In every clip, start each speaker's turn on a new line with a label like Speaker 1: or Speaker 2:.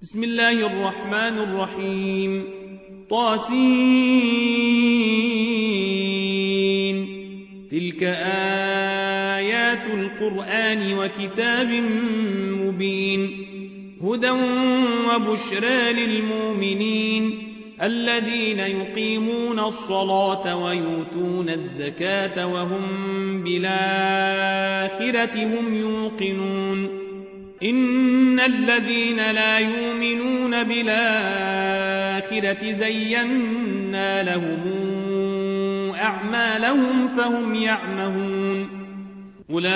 Speaker 1: بسم الله الرحمن الرحيم طاسين تلك آيات القرآن وكتاب مبين هدى وبشرى للمؤمنين الذين يقيمون الصلاة ويؤتون الزكاة وهم بالآخرة هم يوقنون إن الذين لا يؤمنون بالآخرة زينا لهم أعمالهم فهم يعمهون أولئك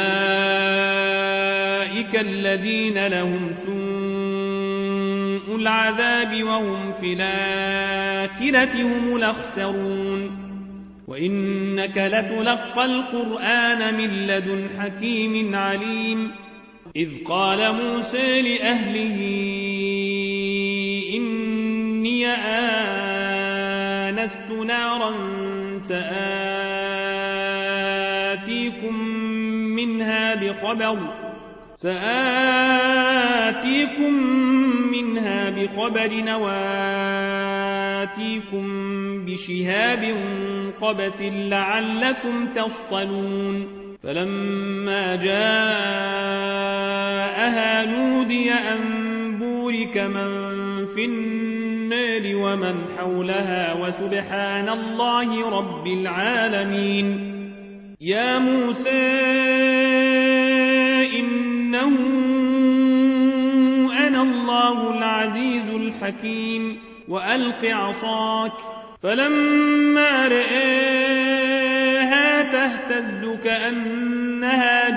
Speaker 1: الذين لهم سوء العذاب وهم في الآخرة هم الأخسرون وإنك لتلقى القرآن من لدن حكيم عليم إذ قال موسى لأهله إني آنست نارا سآتيكم منها بخبر وآتيكم بشهاب قبس لعلكم تصطلون فلما جاءها نودي أن بورك من في النار ومن حولها وسبحان الله رب العالمين يا موسى إنه أنا الله العزيز الحكيم وألق عصاك فلما رآها تهتز كأنها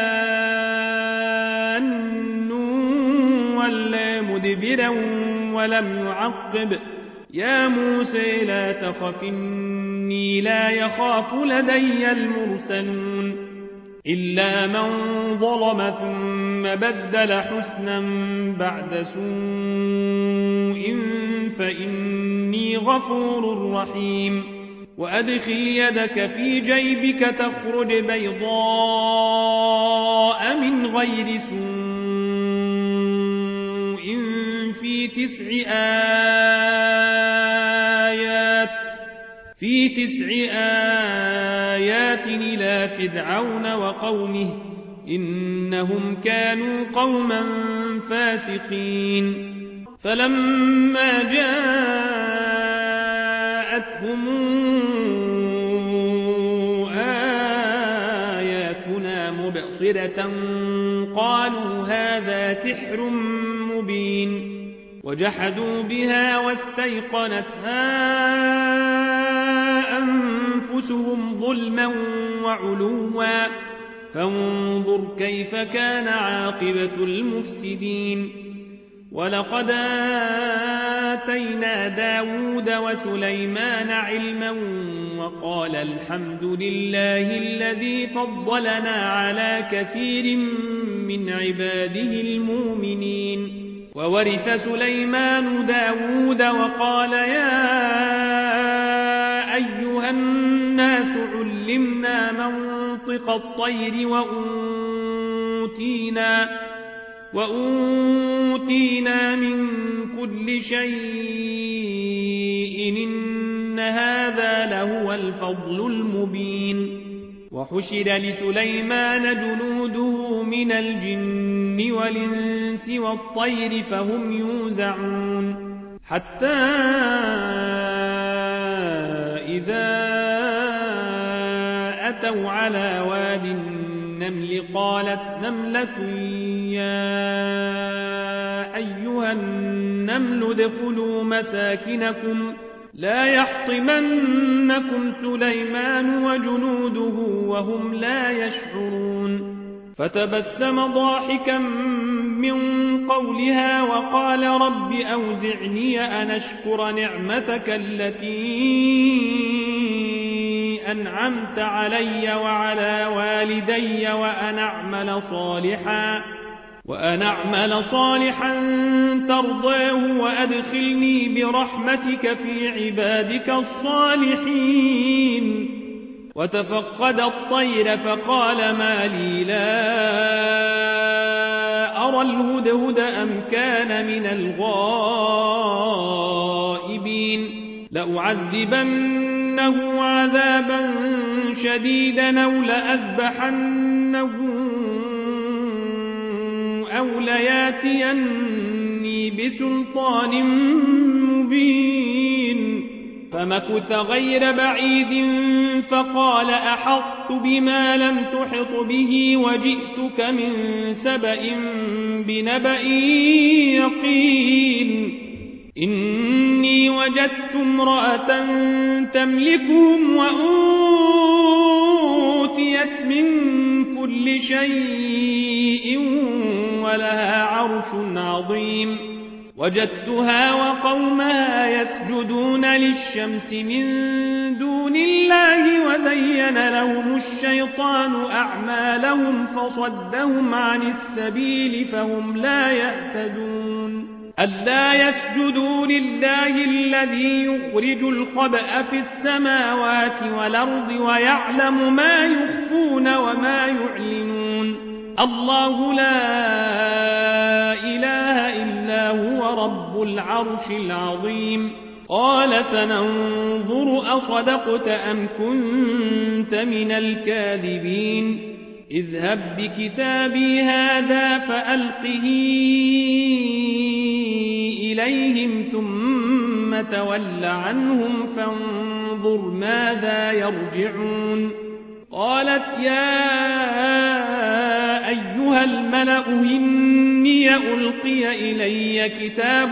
Speaker 1: جان ولا مدبرا ولم يعقب يا موسى لا تخف إني لا يخاف لدي المرسلون إلا من ظلم ثم بدل حسنا بعد سوء فإني غفور رحيم وأدخل يدك في جيبك تخرج بيضاء من غير سوء في تسع آيات إلى فرعون وقومه إنهم كانوا قوما فاسقين فلما جاءتهم آياتنا مبصرة قالوا هذا سحر مبين وجحدوا بها واستيقنتها أنفسهم ظلما وعلوا فانظر كيف كان عاقبة المفسدين ولقد آتينا داود وسليمان علما وقال الحمد لله الذي فضلنا على كثير من عباده المؤمنين وورث سليمان داود وقال يا أيها الناس علمنا منطق الطير وأوتينا من كل شيء إن هذا لهو الفضل المبين وحشر لسليمان جنوده من الجن والإنس والطير فهم يوزعون حتى إذا أتوا على واد النمل قالت نملة يا أيها النمل ادخلوا مساكنكم لا يحطمنكم سليمان وجنوده وهم لا يشعرون فتبسم ضاحكا من قولها وقال رب أوزعني أن أشكر نعمتك التي أنعمت علي وعلى والدي وأن أعمل صالحا ترضاه وأدخلني برحمتك في عبادك الصالحين وتفقد الطير فقال ما لي لا أرى الهدهد أم كان من الغائبين لأعذبنه عذابا شديدا أو لأذبحنه أو لياتيني بسلطان مبين فمكث غير بعيد فقال أحطت بما لم تحط به وجئتك من سبأ بنبأ يقين إني وجدت امرأة تملكهم وأوتيت من كل شيء ولها عرش عظيم وجدتها وقومها يسجدون للشمس من دون الله وزين لهم الشيطان أعمالهم فصدهم عن السبيل فهم لا يهتدون ألا يسجدوا لله الذي يخرج الخبأ في السماوات والأرض ويعلم ما يخفون وما يعلنون الله لا إله إلا هو رب العرش العظيم قال سننظر أصدقت أم كنت من الكاذبين اذهب بكتابي هذا فألقه إليهم ثم تول عنهم فانظر ماذا يرجعون قالت يا أيها الملأ إني ألقي إلي كتاب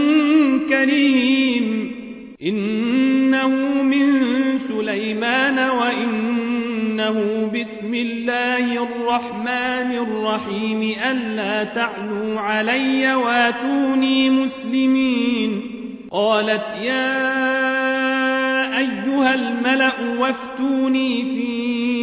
Speaker 1: كريم إنه من سليمان وإنه بسم الله الرحمن الرحيم ألا تعلوا علي واتوني مسلمين قالت يا أيها الملأ وافتوني في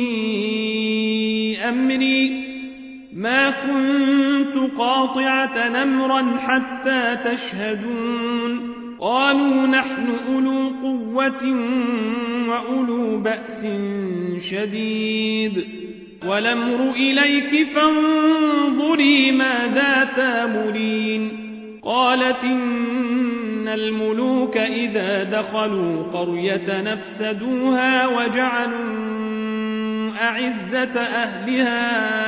Speaker 1: أمري ما كنت قاطعة أمرا حتى تشهدون قالوا نحن أولو قوة وأولو بأس شديد والأمر إليك فانظري ماذا تامرين قالت إن الملوك إذا دخلوا قرية نفسدوها وجعلوا أعزة أهلها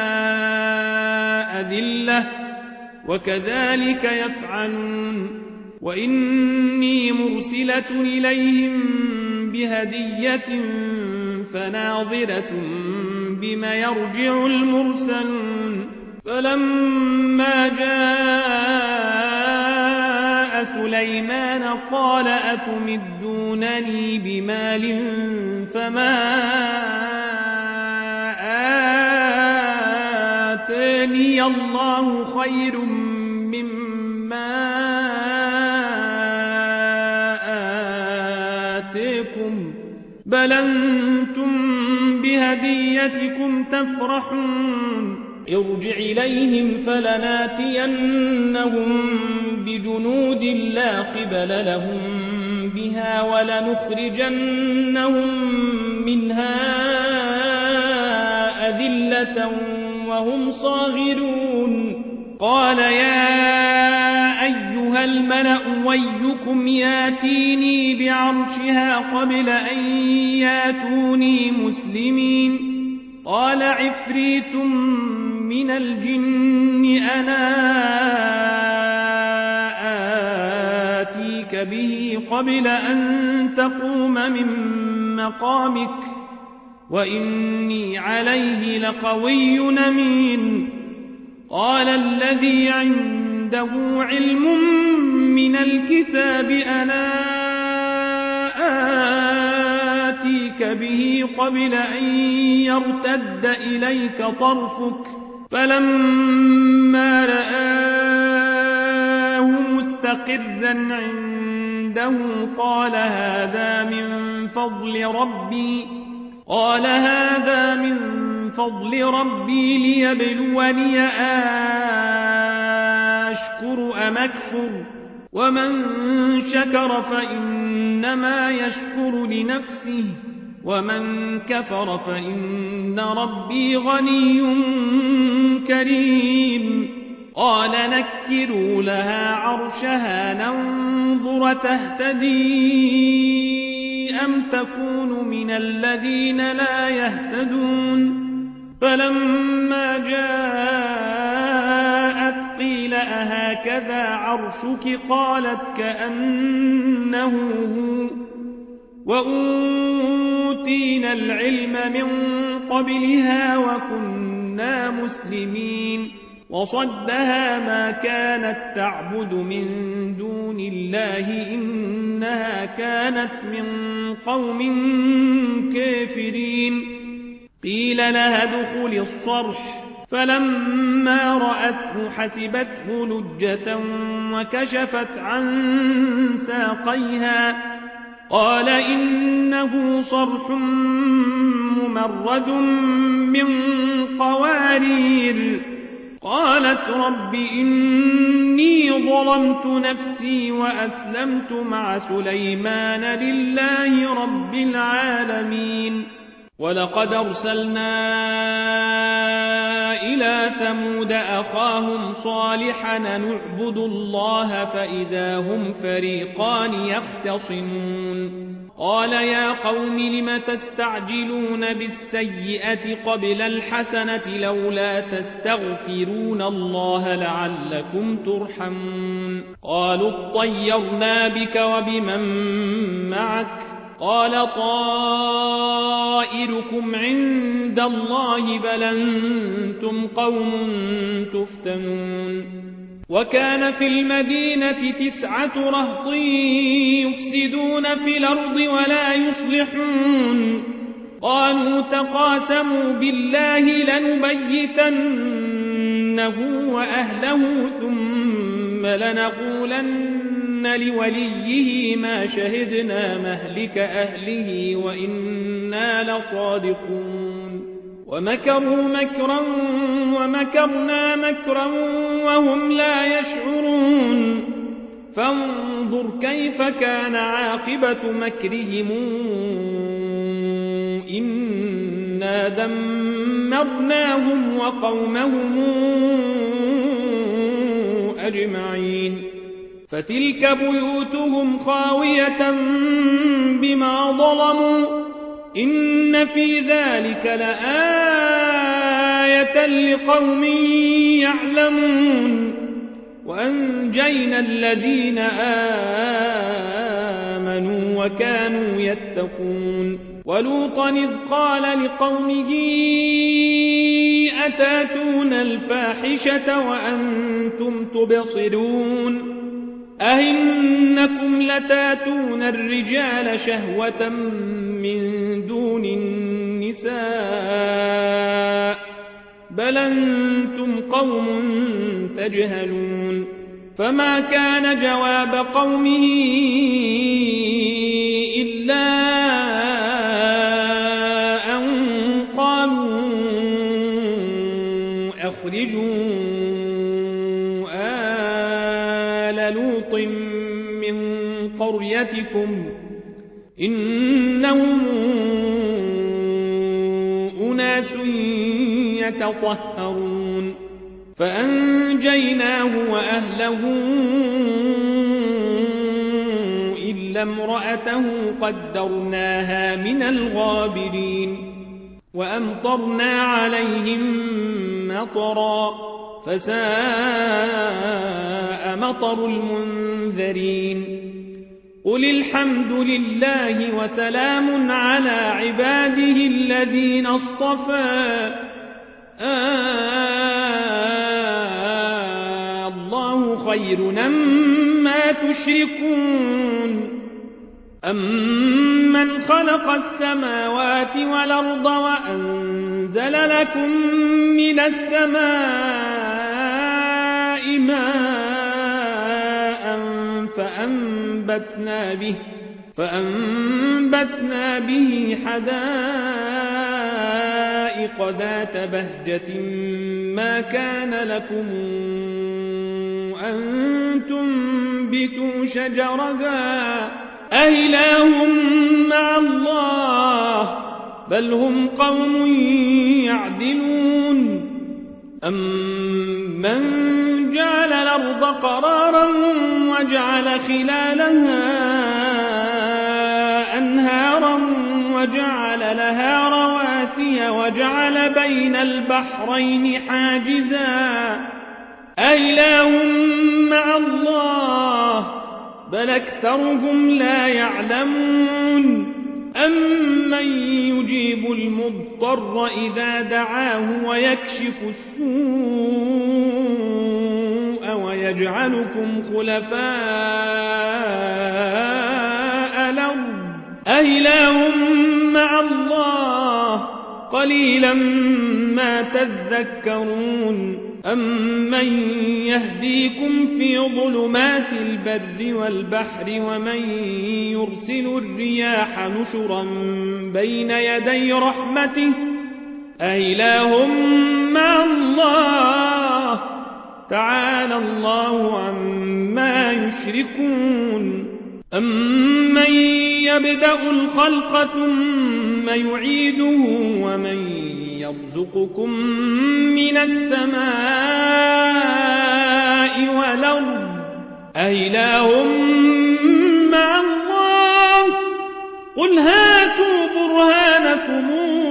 Speaker 1: أذلة وكذلك يفعلون وإني مرسلة إليهم بهدية فناظرة بما يرجع المرسلون فلما جاء سليمان قال أتمدونني بمال فما آتاني الله خير مما آتيكم بل أنتم بهديتكم تفرحون ارجع إليهم فلناتينهم بجنود لا قبل لهم بها ولنخرجنهم منها أذلة وهم صاغرون قال يا أيها الملأ ويكم ياتيني بعرشها قبل أن ياتوني مسلمين قال عفريت من الجن أنا آتيك به قبل أن تقوم من مقامك وإني عليه لقوي أمين قال الذي عنده علم من الكتاب أنا آتيك به قبل أن يرتد إليك طرفك فلما رآه مستقرا عنده قال هذا من فضل ربي ليبلوني أشكر أم أكفر ومن شكر فإنما يشكر لنفسه ومن كفر فإن ربي غني كريم قال نكروا لها عرشها ننظر تهتدي أم تكون من الذين لا يهتدون فلما جاءت قيل أهكذا عرشك قالت كأنه هو وأوتينا العلم من قبلها وكنا مسلمين وصدها ما كانت تعبد من دون الله إنها كانت من قوم كافرين قيل لها ادخل الصرح فلما رأته حسبته لجة وكشفت عن ساقيها قال إنه صرح ممرد من قوارير قالت رب إني ظلمت نفسي وأسلمت مع سليمان لله رب العالمين ولقد أرسلنا إلى ثمود أخاهم صالحا نعبد الله فإذا هم فريقان يختصمون قال يا قوم لم تستعجلون بالسيئة قبل الحسنة لولا تستغفرون الله لعلكم ترحمون قالوا اطيرنا بك وبمن معك قال طائركم عند الله بل أنتم قوم تفتنون وكان في المدينة 9 رهط يفسدون في الأرض ولا يصلحون قالوا تقاسموا بالله لنبيتنه وأهله ثم لنقولن لوليه ما شهدنا مهلك أهله وإنا لصادقون ومكروا مكرا ومكرنا مكرا وهم لا يشعرون فانظر كيف كان عاقبة مكرهم إنا دمرناهم وقومهم أجمعين فتلك بيوتهم خاوية بما ظلموا إن في ذلك لآية لقوم يعلمون وأنجينا الذين آمنوا وكانوا يتقون ولوطا إذ قال لقومه أتاتون الفاحشة وأنتم تبصرون أئنكم لتاتون الرجال شهوة من دون النساء بل أنتم قوم تجهلون فما كان جواب قومه إلا أن قالوا أخرجوا آل لوط من قريتكم إنهم أناس يتطهرون فأنجيناه وأهله إلا امرأته قدرناها من الغابرين وأمطرنا عليهم مطرا فساء مطر المنذرين قل الحمد لله وسلام على عباده الذين اصطفى الله خير أما تشركون أمن خلق السماوات والأرض وأنزل لكم من السماء ماء فأنبتنا به حدائق ذات بهجة ما كان لكم أن تنبتوا شجرها أإله مع الله بل هم قوم يعدلون أمن جعل الأرض قرارا وجعل خلالها أنهارا وجعل لها رواسي وجعل بين البحرين حاجزا أإله مع الله بل أكثرهم لا يعلمون أمن يجيب المضطر إذا دعاه ويكشف السوء ويجعلكم خلفاء الأرض أإله مع الله قليلا ما تذكرون أمن يهديكم في ظلمات البر والبحر ومن يرسل الرياح نشرا بين يدي رحمته أإله مع الله تعالى الله عما يشركون أمن يبدأ الخلق ثم يعيده ومن يرزقكم من السماء والأرض أإله مع الله قل هاتوا برهانكم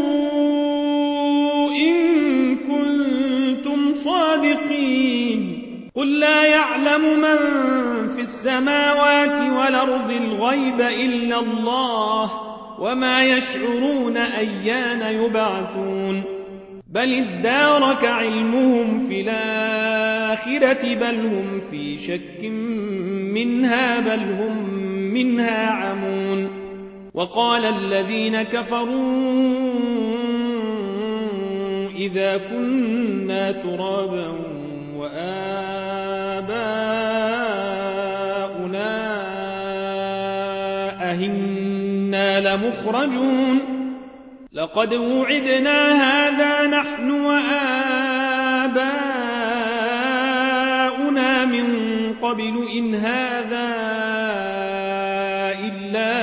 Speaker 1: إن كنتم صادقين قل لا يعلم من في السماوات والأرض الغيب إلا الله وما يشعرون أيان يبعثون بل ادارك علمهم في الآخرة بل هم في شك منها بل هم منها عمون وقال الذين كفروا إذا كنا ترابا وآباؤنا أهنا لمخرجون لقد وعدنا هذا نحن وآباؤنا من قبل إن هذا إلا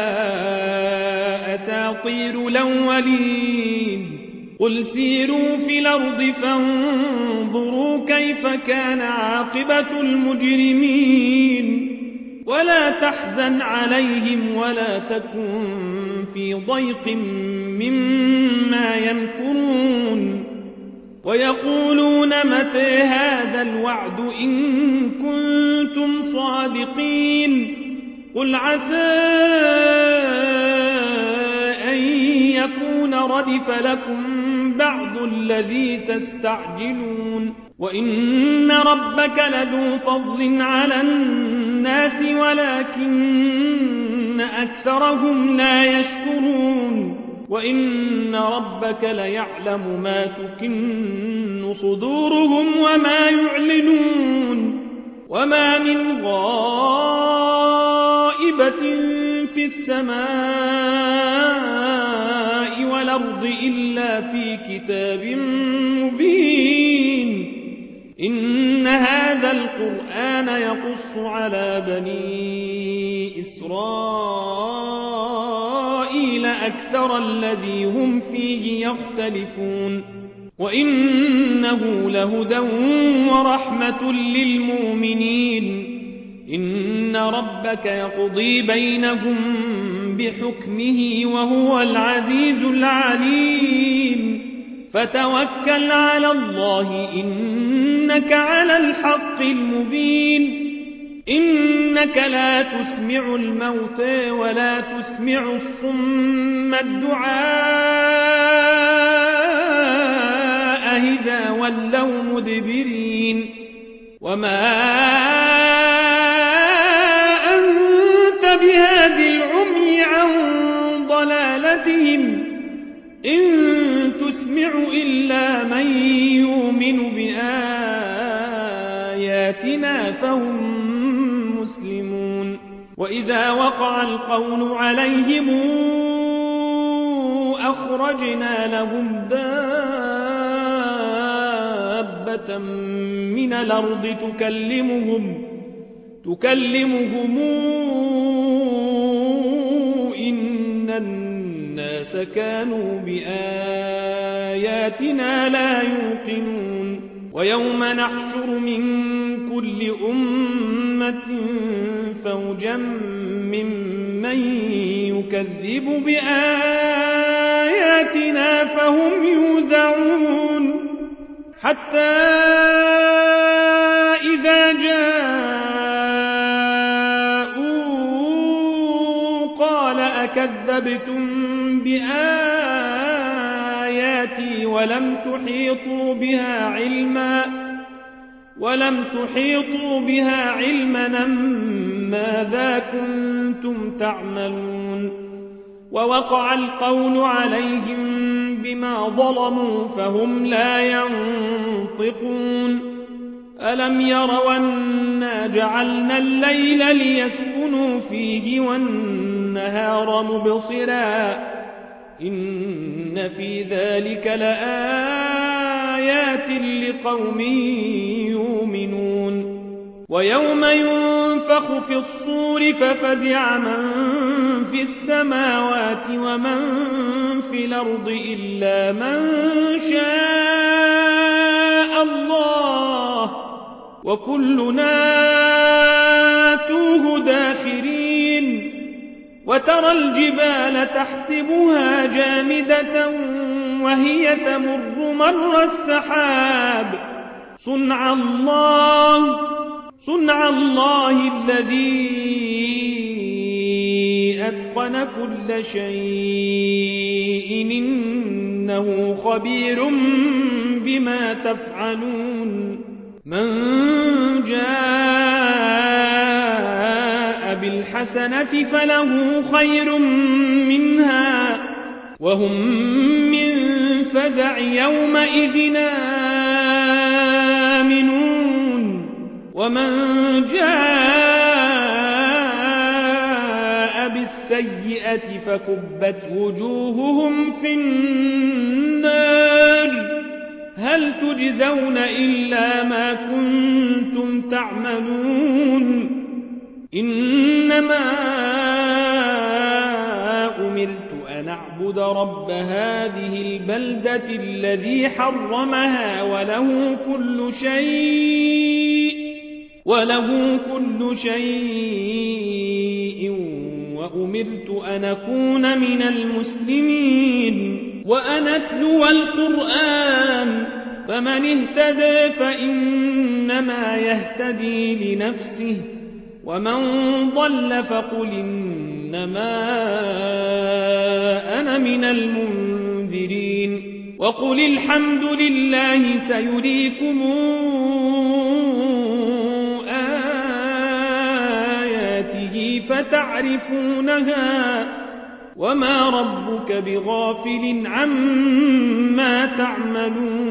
Speaker 1: أساطير الأولين قل سيروا في الأرض فانظروا كيف كان عاقبة المجرمين ولا تحزن عليهم ولا تكن في ضيق مما يمكرون ويقولون متى هذا الوعد إن كنتم صادقين قل عسى أن يكون ردف لكم بعض الذي تستعجلون وإن ربك لذو فضل على الناس ولكن أكثرهم لا يشكرون وإن ربك ليعلم ما تكن صدورهم وما يعلنون وما من غائبة في السماء والأرض إلا في كتاب مبين إن هذا القرآن يقص على بني إسرائيل أكثر الذي هم فيه يختلفون وإنه لهدى ورحمة للمؤمنين إن ربك يقضي بينهم بحكمه وهو العزيز العليم فتوكل على الله إنك على الحق المبين إنك لا تسمع الموتى ولا تسمع الصم الدعاء إذا ولوا مدبرين وما أنت بهاد العمي عن ضلالتهم إن تسمع إلا من يؤمن بآياتنا فهم مسلمون وإذا وقع القول عليهم أخرجنا لهم دابة من الأرض تكلمهم إن الناس كانوا بآياتنا لا يوقنون ويوم نحشر من كل أمة فوجا ممن يكذب بآياتنا فهم يوزعون حتى إذا جاءوا قال أكذبتم بآياتي ولم تحيطوا بها علما ماذا كنتم تعملون ووقع القول عليهم بما ظلموا فهم لا ينطقون ألم يروا أنا جعلنا الليل ليسكنوا فيه والنهار مبصرا إن في ذلك لآيات لقوم يؤمنون ويوم ينفخ في الصور ففزع من في السماوات ومن في الأرض إلا من شاء الله وكلنا آتوه داخرين وترى الجبال تحسبها جامدة وهي تمر مر السحاب صنع الله الذي أتقن كل شيء إنه خبير بما تفعلون من جاء بالحسنة فله خير منها وهم من فزع يومئذ آمنون ومن جاء بالسيئة فكبت وجوههم في النار هل تجزون إلا ما كنتم تعملون إنما أمرت أن أعبد رب هذه البلدة الذي حرمها وله كل شيء وأمرت أن أكون من المسلمين وأن أتلو القرآن فمن اهتدى فإنما يهتدي لنفسه ومن ضل فقل إنما أنا من المنذرين وقل الحمد لله سيريكم آياته فتعرفونها وما ربك بغافل عما تعملون